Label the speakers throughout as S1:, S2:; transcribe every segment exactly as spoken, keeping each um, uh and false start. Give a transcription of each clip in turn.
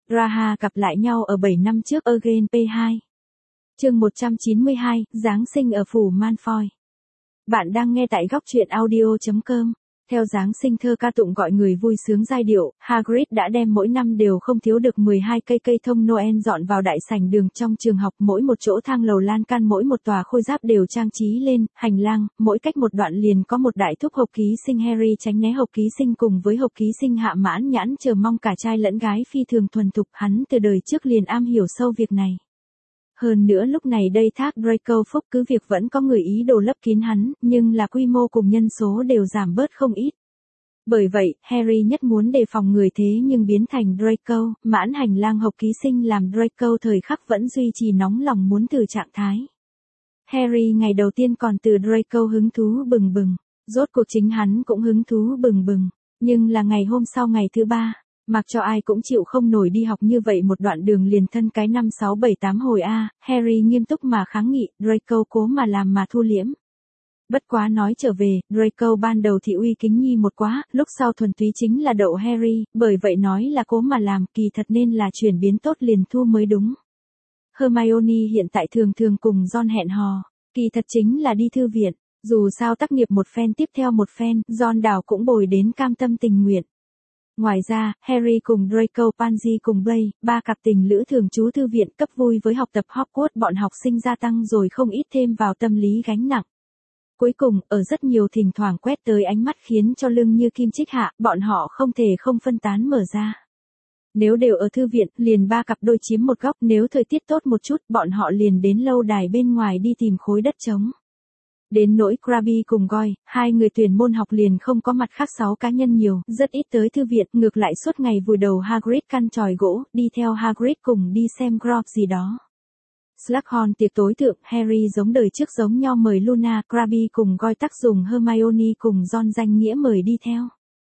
S1: Raha gặp lại nhau ở bảy năm trước Again pê hai. Chương một trăm chín mươi hai, Giáng sinh ở phủ Malfoy. Bạn đang nghe tại góc truyện audio chấm com. Theo Giáng sinh thơ ca tụng gọi người vui sướng giai điệu, Hagrid đã đem mỗi năm đều không thiếu được mười hai cây cây thông Noel dọn vào đại sảnh đường trong trường học, mỗi một chỗ thang lầu lan can mỗi một tòa khôi giáp đều trang trí lên, hành lang, mỗi cách một đoạn liền có một đại thúc hộp ký sinh Harry tránh né hộp ký sinh cùng với hộp ký sinh Hạ Mãn Nhãn chờ mong cả trai lẫn gái phi thường thuần thục, hắn từ đời trước liền am hiểu sâu việc này. Hơn nữa lúc này đây thác Draco Phúc cứ việc vẫn có người ý đồ lấp kín hắn, nhưng là quy mô cùng nhân số đều giảm bớt không ít. Bởi vậy, Harry nhất muốn đề phòng người thế nhưng biến thành Draco, mãn hành lang hộp ký sinh làm Draco thời khắc vẫn duy trì nóng lòng muốn từ trạng thái. Harry ngày đầu tiên còn từ Draco hứng thú bừng bừng, rốt cuộc chính hắn cũng hứng thú bừng bừng, nhưng là ngày hôm sau ngày thứ ba. Mặc cho ai cũng chịu không nổi đi học như vậy một đoạn đường liền thân cái năm sáu bảy tám hồi A, Harry nghiêm túc mà kháng nghị, Draco cố mà làm mà thu liễm. Bất quá nói trở về, Draco ban đầu thì uy kính nhi một quá, lúc sau thuần túy chính là đậu Harry, bởi vậy nói là cố mà làm, kỳ thật nên là chuyển biến tốt liền thu mới đúng. Hermione hiện tại thường thường cùng Ron hẹn hò, kỳ thật chính là đi thư viện, dù sao tác nghiệp một phen tiếp theo một phen, Ron đảo cũng bồi đến cam tâm tình nguyện. Ngoài ra, Harry cùng Draco Pansy cùng Blaise, ba cặp tình lữ thường trú thư viện cấp vui với học tập Hogwarts bọn học sinh gia tăng rồi không ít thêm vào tâm lý gánh nặng. Cuối cùng, ở rất nhiều thỉnh thoảng quét tới ánh mắt khiến cho lưng như kim chích hạ, bọn họ không thể không phân tán mở ra. Nếu đều ở thư viện, liền ba cặp đôi chiếm một góc, nếu thời tiết tốt một chút, bọn họ liền đến lâu đài bên ngoài đi tìm khối đất trống. Đến nỗi Crabbe cùng Goyle, hai người tuyển môn học liền không có mặt khác sáu cá nhân nhiều, rất ít tới thư viện, ngược lại suốt ngày vùi đầu Hagrid căn chòi gỗ, đi theo Hagrid cùng đi xem Grawp gì đó. Slughorn tiệc tối thượng, Harry giống đời trước giống nhau mời Luna, Crabbe cùng Goyle tắc dùng Hermione cùng Ron danh nghĩa mời đi theo.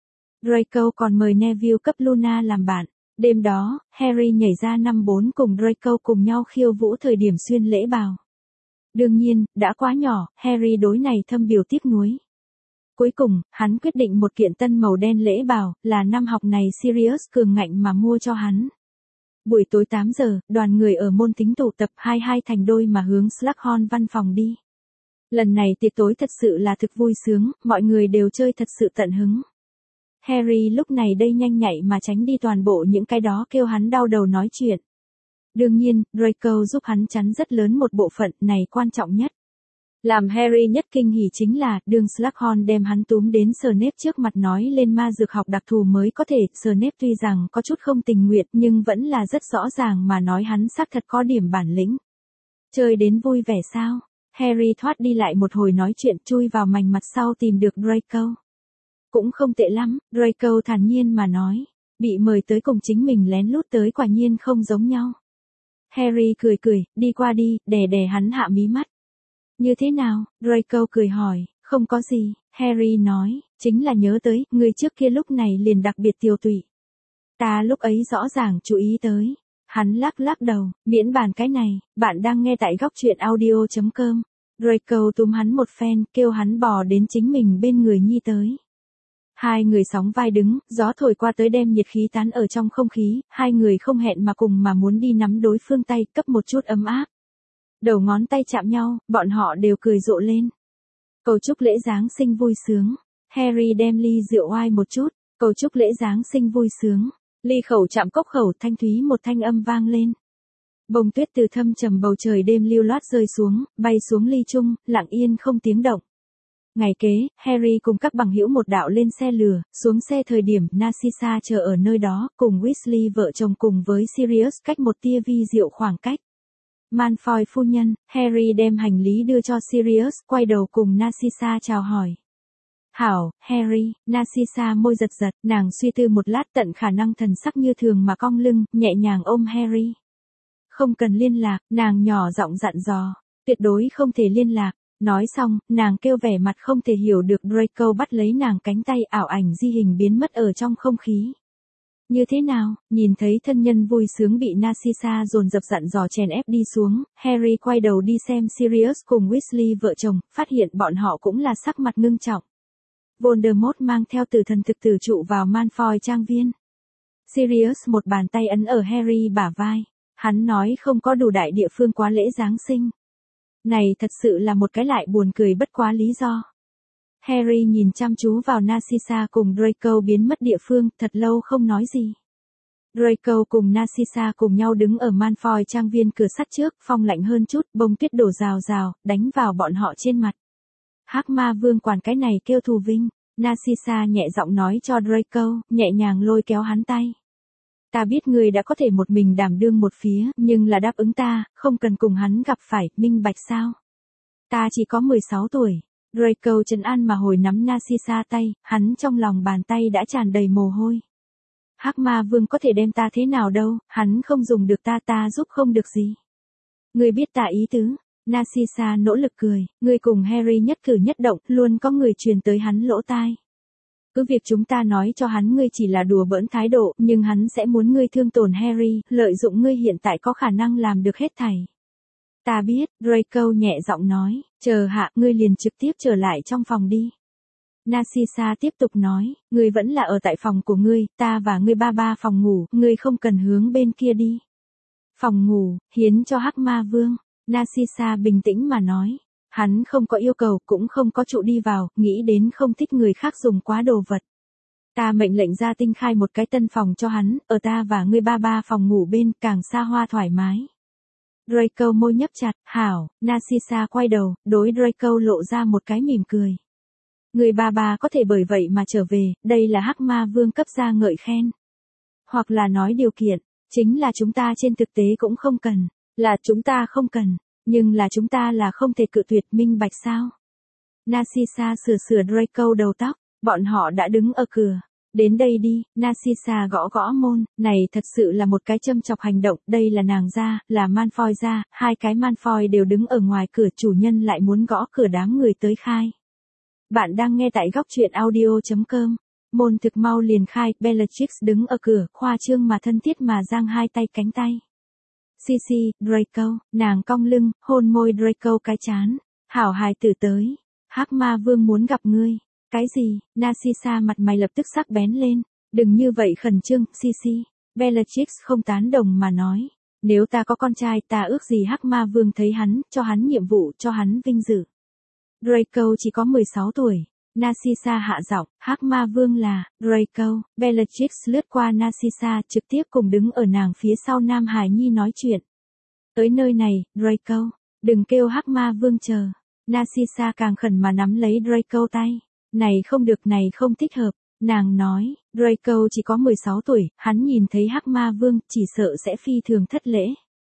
S1: Draco còn mời Neville cấp Luna làm bạn. Đêm đó, Harry nhảy ra năm bốn cùng Draco cùng nhau khiêu vũ thời điểm xuyên lễ bào. Đương nhiên, đã quá nhỏ, Harry đối này thâm biểu tiếc nuối. Cuối cùng, hắn quyết định một kiện tân màu đen lễ bào, là năm học này Sirius cường ngạnh mà mua cho hắn. Buổi tối tám giờ, đoàn người ở môn tính tụ tập hai hai thành đôi mà hướng Slughorn văn phòng đi. Lần này tiệc tối thật sự là thực vui sướng, mọi người đều chơi thật sự tận hứng. Harry lúc này đây nhanh nhạy mà tránh đi toàn bộ những cái đó kêu hắn đau đầu nói chuyện. Đương nhiên, Draco giúp hắn chắn rất lớn một bộ phận, này quan trọng nhất. Làm Harry nhất kinh hỉ chính là, đường Slughorn đem hắn túm đến Snape trước mặt nói lên ma dược học đặc thù mới có thể, Snape tuy rằng có chút không tình nguyện nhưng vẫn là rất rõ ràng mà nói hắn xác thật có điểm bản lĩnh. Chơi đến vui vẻ sao? Harry thoát đi lại một hồi nói chuyện chui vào mành mặt sau tìm được Draco. Cũng không tệ lắm, Draco thản nhiên mà nói, bị mời tới cùng chính mình lén lút tới quả nhiên không giống nhau. Harry cười cười, đi qua đi, đè đè hắn hạ mí mắt. Như thế nào? Draco cười hỏi, không có gì, Harry nói, chính là nhớ tới, người trước kia lúc này liền đặc biệt tiều tụy. Ta lúc ấy rõ ràng chú ý tới. Hắn lắc lắc đầu, miễn bàn cái này, bạn đang nghe tại góc truyện audio chấm com. Draco túm hắn một phen, kêu hắn bò đến chính mình bên người nhi tới. Hai người sóng vai đứng, gió thổi qua tới đem nhiệt khí tán ở trong không khí, hai người không hẹn mà cùng mà muốn đi nắm đối phương tay, cấp một chút ấm áp. Đầu ngón tay chạm nhau, bọn họ đều cười rộ lên. Cầu chúc lễ Giáng sinh vui sướng. Harry đem ly rượu oai một chút, cầu chúc lễ Giáng sinh vui sướng. Ly khẩu chạm cốc khẩu thanh thúy một thanh âm vang lên. Bông tuyết từ thâm trầm bầu trời đêm lưu loát rơi xuống, bay xuống ly chung, lặng yên không tiếng động. Ngày kế, Harry cùng các bằng hữu một đạo lên xe lừa, xuống xe thời điểm Narcissa chờ ở nơi đó, cùng Weasley vợ chồng cùng với Sirius cách một tia vi diệu khoảng cách. Malfoy phu nhân, Harry đem hành lý đưa cho Sirius, quay đầu cùng Narcissa chào hỏi. Hảo, Harry, Narcissa môi giật giật, nàng suy tư một lát tận khả năng thần sắc như thường mà cong lưng, nhẹ nhàng ôm Harry. Không cần liên lạc, nàng nhỏ giọng dặn dò, tuyệt đối không thể liên lạc. Nói xong, nàng kêu vẻ mặt không thể hiểu được Draco bắt lấy nàng cánh tay ảo ảnh di hình biến mất ở trong không khí. Như thế nào, nhìn thấy thân nhân vui sướng bị Narcissa dồn dập dặn dò chèn ép đi xuống, Harry quay đầu đi xem Sirius cùng Weasley vợ chồng, phát hiện bọn họ cũng là sắc mặt ngưng trọng. Voldemort mang theo tử thần thực tử trụ vào Malfoy trang viên. Sirius một bàn tay ấn ở Harry bả vai. Hắn nói không có đủ đại địa phương quá lễ Giáng sinh. Này thật sự là một cái lại buồn cười bất quá lý do. Harry nhìn chăm chú vào Narcissa cùng Draco biến mất địa phương, thật lâu không nói gì. Draco cùng Narcissa cùng nhau đứng ở Malfoy trang viên cửa sắt trước, phong lạnh hơn chút, bông tuyết đổ rào rào, đánh vào bọn họ trên mặt. Hắc Ma Vương quản cái này kêu thù vinh. Narcissa nhẹ giọng nói cho Draco, nhẹ nhàng lôi kéo hắn tay. Ta biết ngươi đã có thể một mình đảm đương một phía, nhưng là đáp ứng ta, không cần cùng hắn gặp phải, minh bạch sao? Ta chỉ có mười sáu tuổi. Draco trấn an mà hồi nắm Narcissa tay, hắn trong lòng bàn tay đã tràn đầy mồ hôi. Hắc Ma Vương có thể đem ta thế nào đâu, hắn không dùng được ta, ta giúp không được gì. Ngươi biết ta ý tứ. Narcissa nỗ lực cười, ngươi cùng Harry nhất cử nhất động, luôn có người truyền tới hắn lỗ tai. Cứ việc chúng ta nói cho hắn ngươi chỉ là đùa bỡn thái độ, nhưng hắn sẽ muốn ngươi thương tổn Harry, lợi dụng ngươi hiện tại có khả năng làm được hết thảy. Ta biết, Draco nhẹ giọng nói, chờ hạ, ngươi liền trực tiếp trở lại trong phòng đi. Narcissa tiếp tục nói, ngươi vẫn là ở tại phòng của ngươi, ta và ngươi ba ba phòng ngủ, ngươi không cần hướng bên kia đi. Phòng ngủ, hiến cho Hắc Ma Vương. Narcissa bình tĩnh mà nói, hắn không có yêu cầu, cũng không có trụ đi vào, nghĩ đến không thích người khác dùng quá đồ vật. Ta mệnh lệnh ra tinh khai một cái tân phòng cho hắn, ở ta và ngươi ba ba phòng ngủ bên, càng xa hoa thoải mái. Draco môi nhấp chặt, hảo, Narcissa quay đầu, đối Draco lộ ra một cái mỉm cười. Người ba ba có thể bởi vậy mà trở về, đây là Hắc Ma Vương cấp ra ngợi khen. Hoặc là nói điều kiện, chính là chúng ta trên thực tế cũng không cần. Là chúng ta không cần, nhưng là chúng ta là không thể cự tuyệt, minh bạch sao? Narcissa sửa sửa Draco đầu tóc, bọn họ đã đứng ở cửa. Đến đây đi, Narcissa gõ gõ môn, này thật sự là một cái châm chọc hành động, đây là nàng gia, là Malfoy gia, hai cái Malfoy đều đứng ở ngoài cửa, chủ nhân lại muốn gõ cửa đám người tới khai. Bạn đang nghe tại góc truyện audio chấm com. Môn thực mau liền khai, Bellatrix đứng ở cửa, khoa trương mà thân thiết mà giang hai tay cánh tay. Sisi, Draco, nàng cong lưng, hôn môi Draco cái chán. Hảo hài tử tới. Hắc Ma Vương muốn gặp ngươi. Cái gì? Narcissa mặt mày lập tức sắc bén lên. Đừng như vậy khẩn trương, Sisi. Bellatrix không tán đồng mà nói. Nếu ta có con trai, ta ước gì Hắc Ma Vương thấy hắn, cho hắn nhiệm vụ, cho hắn vinh dự. Draco chỉ có mười sáu tuổi. Narcissa hạ giọng, Hắc Ma Vương là, Draco. Bellatrix lướt qua Narcissa, trực tiếp cùng đứng ở nàng phía sau Nam Hải Nhi nói chuyện. Tới nơi này, Draco, đừng kêu Hắc Ma Vương chờ. Narcissa càng khẩn mà nắm lấy Draco tay. Này không được, này không thích hợp. Nàng nói, Draco chỉ có mười sáu tuổi, hắn nhìn thấy Hắc Ma Vương, chỉ sợ sẽ phi thường thất lễ.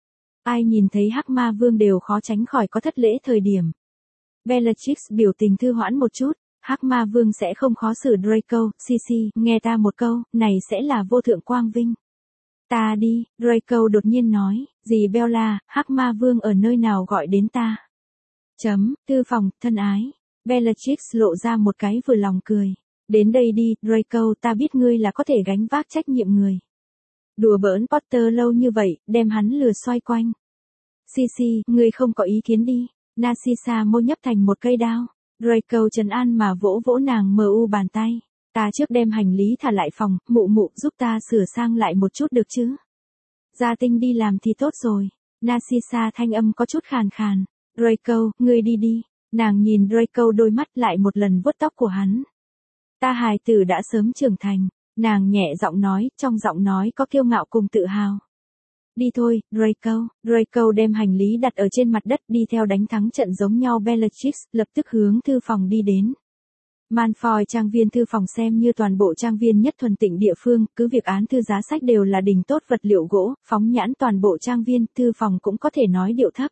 S1: Ai nhìn thấy Hắc Ma Vương đều khó tránh khỏi có thất lễ thời điểm. Bellatrix biểu tình thư hoãn một chút. Hắc Ma Vương sẽ không khó xử Draco, Sisi, nghe ta một câu, này sẽ là vô thượng quang vinh. Ta đi, Draco đột nhiên nói, dì Bella, Hắc Ma Vương ở nơi nào gọi đến ta. Chấm, tư phòng, thân ái. Bellatrix lộ ra một cái vừa lòng cười. Đến đây đi, Draco, ta biết ngươi là có thể gánh vác trách nhiệm người. Đùa bỡn Potter lâu như vậy, đem hắn lừa xoay quanh. Sisi, ngươi không có ý kiến đi. Narcissa môi nhấp thành một cây đao. Draco trấn an mà vỗ vỗ nàng mờ u bàn tay. Ta trước đem hành lý thả lại phòng, mụ mụ giúp ta sửa sang lại một chút được chứ. Gia Tinh đi làm thì tốt rồi. Narcissa thanh âm có chút khàn khàn. Draco, ngươi đi đi. Nàng nhìn Draco đôi mắt lại một lần vuốt tóc của hắn. Ta hài tử đã sớm trưởng thành. Nàng nhẹ giọng nói, trong giọng nói có kiêu ngạo cùng tự hào. Đi thôi, Draco. Draco đem hành lý đặt ở trên mặt đất, đi theo đánh thắng trận giống nhau Bellatrix, lập tức hướng thư phòng đi đến. Malfoy trang viên thư phòng xem như toàn bộ trang viên nhất thuần tịnh địa phương, cứ việc án thư giá sách đều là đỉnh tốt vật liệu gỗ, phóng nhãn toàn bộ trang viên, thư phòng cũng có thể nói điệu thấp.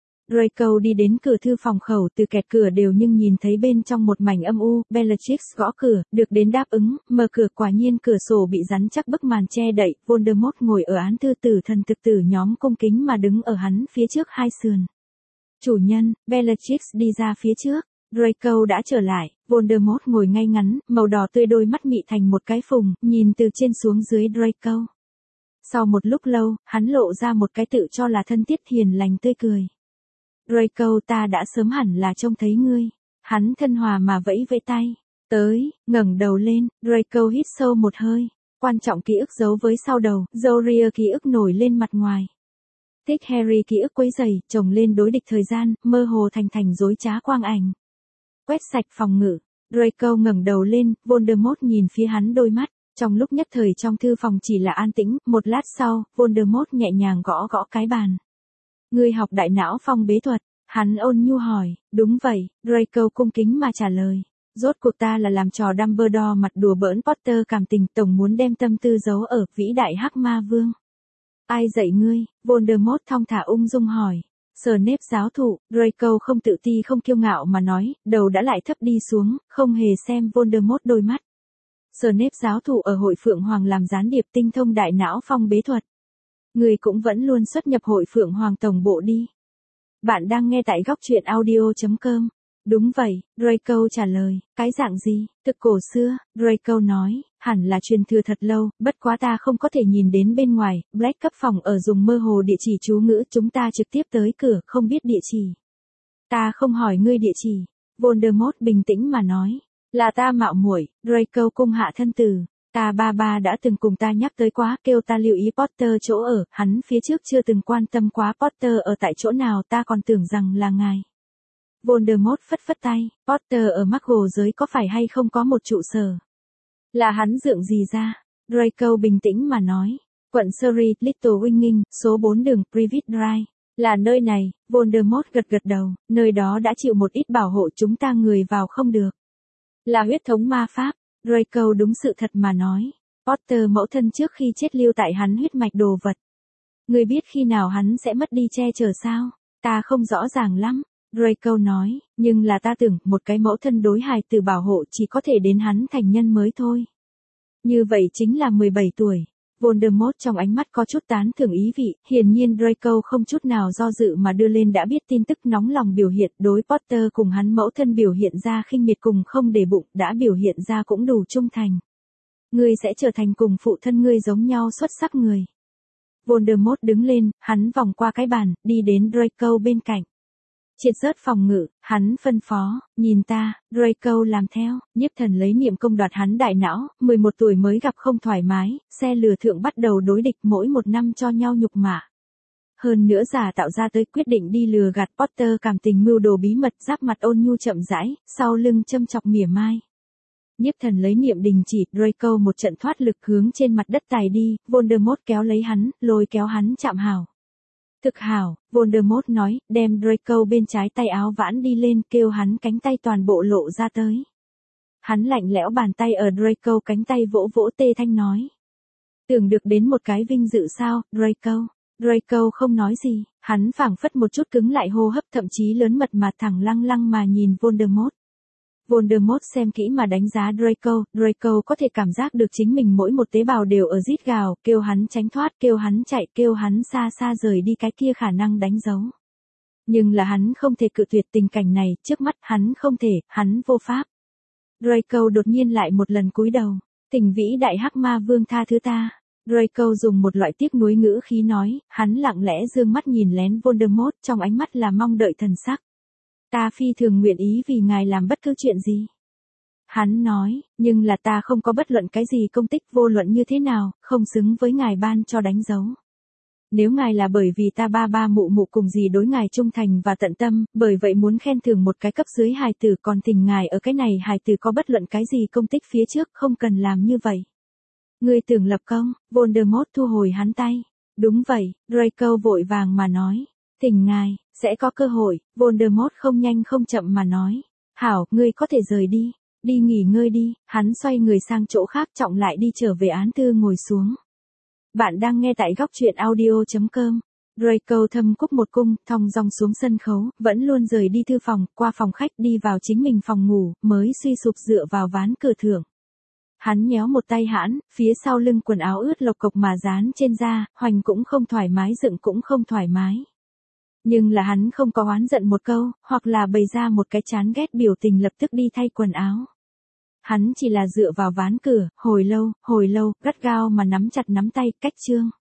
S1: Draco đi đến cửa thư phòng khẩu, từ kẹt cửa đều nhưng nhìn thấy bên trong một mảnh âm u. Bellatrix gõ cửa, được đến đáp ứng, mở cửa, quả nhiên cửa sổ bị rắn chắc bức màn che đậy. Voldemort ngồi ở án thư, tử thần thực tử nhóm cung kính mà đứng ở hắn phía trước hai sườn. Chủ nhân. Bellatrix đi ra phía trước. Draco đã trở lại. Voldemort ngồi ngay ngắn, màu đỏ tươi, đôi mắt mị thành một cái phùng, nhìn từ trên xuống dưới Draco. Sau một lúc lâu, hắn lộ ra một cái tự cho là thân thiết hiền lành tươi cười. Draco, ta đã sớm hẳn là trông thấy ngươi. Hắn thân hòa mà vẫy vẫy tay. Tới, ngẩng đầu lên, Draco hít sâu một hơi. Quan trọng ký ức giấu với sau đầu, Zoria ký ức nổi lên mặt ngoài. Thích Harry ký ức quấy rầy, chồng lên đối địch thời gian, mơ hồ thành thành dối trá quang ảnh. Quét sạch phòng ngự, Draco ngẩng đầu lên, Voldemort nhìn phía hắn đôi mắt. Trong lúc nhất thời trong thư phòng chỉ là an tĩnh, một lát sau, Voldemort nhẹ nhàng gõ gõ cái bàn. Ngươi học đại não phong bế thuật, hắn ôn nhu hỏi, đúng vậy, Draco cung kính mà trả lời. Rốt cuộc ta là làm trò Dumbledore mặt đùa bỡn Potter cảm tình tổng muốn đem tâm tư giấu ở vĩ đại hắc ma vương. Ai dạy ngươi? Voldemort thong thả ung dung hỏi. Snape giáo thụ, Draco không tự ti không kiêu ngạo mà nói, đầu đã lại thấp đi xuống, không hề xem Voldemort đôi mắt. Snape giáo thụ ở hội Phượng Hoàng làm gián điệp tinh thông đại não phong bế thuật. Người cũng vẫn luôn xuất nhập hội Phượng Hoàng tổng bộ đi. Bạn đang nghe tại góc truyện audio chấm com. Đúng vậy, Draco trả lời, cái dạng gì, thực cổ xưa, Draco nói, hẳn là truyền thừa thật lâu, bất quá ta không có thể nhìn đến bên ngoài, Black cấp phòng ở dùng mơ hồ địa chỉ chú ngữ, chúng ta trực tiếp tới cửa, không biết địa chỉ. Ta không hỏi ngươi địa chỉ, Voldemort bình tĩnh mà nói, là ta mạo muội, Draco cung hạ thân từ. Ta ba ba đã từng cùng ta nhắc tới quá, kêu ta lưu ý Potter chỗ ở, hắn phía trước chưa từng quan tâm quá Potter ở tại chỗ nào, ta còn tưởng rằng là ngài. Voldemort phất phất tay, Potter ở Muggle giới có phải hay không có một trụ sở? Là hắn dượng gì ra? Draco bình tĩnh mà nói, quận Surrey, Little Winging, số bốn đường Privet Drive, là nơi này, Voldemort gật gật đầu, nơi đó đã chịu một ít bảo hộ chúng ta người vào không được. Là huyết thống ma pháp, Draco đúng sự thật mà nói, Potter mẫu thân trước khi chết lưu tại hắn huyết mạch đồ vật. Người biết khi nào hắn sẽ mất đi che chở sao? Ta không rõ ràng lắm. Draco nói, nhưng là ta tưởng một cái mẫu thân đối hài tử bảo hộ chỉ có thể đến hắn thành nhân mới thôi. Như vậy chính là mười bảy tuổi. Voldemort trong ánh mắt có chút tán thưởng ý vị, hiển nhiên Draco không chút nào do dự mà đưa lên đã biết tin tức nóng lòng biểu hiện đối Potter cùng hắn mẫu thân biểu hiện ra khinh miệt cùng không để bụng đã biểu hiện ra cũng đủ trung thành. Ngươi sẽ trở thành cùng phụ thân ngươi giống nhau xuất sắc người. Voldemort đứng lên, hắn vòng qua cái bàn, đi đến Draco bên cạnh. Triệt rớt phòng ngự, hắn phân phó, nhìn ta, Draco làm theo, nhiếp thần lấy niệm công đoạt hắn đại não, mười một tuổi mới gặp không thoải mái, xe lừa thượng bắt đầu đối địch mỗi một năm cho nhau nhục mạ. Hơn nữa giả tạo ra tới quyết định đi lừa gạt Potter cảm tình mưu đồ bí mật giáp mặt ôn nhu chậm rãi, sau lưng châm chọc mỉa mai. Nhiếp thần lấy niệm đình chỉ, Draco một trận thoát lực hướng trên mặt đất tài đi, Voldemort kéo lấy hắn, lôi kéo hắn chạm hảo. Thực hảo, Voldemort nói, đem Draco bên trái tay áo vãn đi lên kêu hắn cánh tay toàn bộ lộ ra tới. Hắn lạnh lẽo bàn tay ở Draco cánh tay vỗ vỗ tê thanh nói. Tưởng được đến một cái vinh dự sao, Draco. Draco không nói gì, hắn phảng phất một chút cứng lại hô hấp thậm chí lớn mật mà thẳng lăng lăng mà nhìn Voldemort. Voldemort xem kỹ mà đánh giá Draco, Draco có thể cảm giác được chính mình mỗi một tế bào đều ở rít gào, kêu hắn tránh thoát, kêu hắn chạy, kêu hắn xa xa rời đi cái kia khả năng đánh dấu. Nhưng là hắn không thể cự tuyệt tình cảnh này, trước mắt hắn không thể, hắn vô pháp. Draco đột nhiên lại một lần cúi đầu, Thỉnh vĩ đại hắc ma vương tha thứ ta. Draco dùng một loại tiếc nuối ngữ khí nói, hắn lặng lẽ dương mắt nhìn lén Voldemort, trong ánh mắt là mong đợi thần sắc. Ta phi thường nguyện ý vì ngài làm bất cứ chuyện gì. Hắn nói, nhưng là ta không có bất luận cái gì công tích vô luận như thế nào, không xứng với ngài ban cho đánh dấu. Nếu ngài là bởi vì ta ba ba mụ mụ cùng gì đối ngài trung thành và tận tâm, bởi vậy muốn khen thưởng một cái cấp dưới hài tử còn tình ngài ở cái này hài tử có bất luận cái gì công tích phía trước không cần làm như vậy. Ngươi tưởng lập công, Voldemort thu hồi hắn tay. Đúng vậy, Draco vội vàng mà nói. Thỉnh ngài, sẽ có cơ hội, Voldemort không nhanh không chậm mà nói. Hảo, ngươi có thể rời đi, đi nghỉ ngơi đi, hắn xoay người sang chỗ khác trọng lại đi trở về án thư ngồi xuống. Bạn đang nghe tại góc truyện audio chấm com. Draco thâm cúc một cung, thong dong xuống sân khấu, vẫn luôn rời đi thư phòng, qua phòng khách đi vào chính mình phòng ngủ, mới suy sụp dựa vào ván cửa thượng. Hắn nhéo một tay hãn, phía sau lưng quần áo ướt lộc cộc mà dán trên da, hoành cũng không thoải mái dựng cũng không thoải mái. Nhưng là hắn không có oán giận một câu, hoặc là bày ra một cái chán ghét biểu tình lập tức đi thay quần áo. Hắn chỉ là dựa vào ván cửa, hồi lâu, hồi lâu, gắt gao mà nắm chặt nắm tay, cách chương.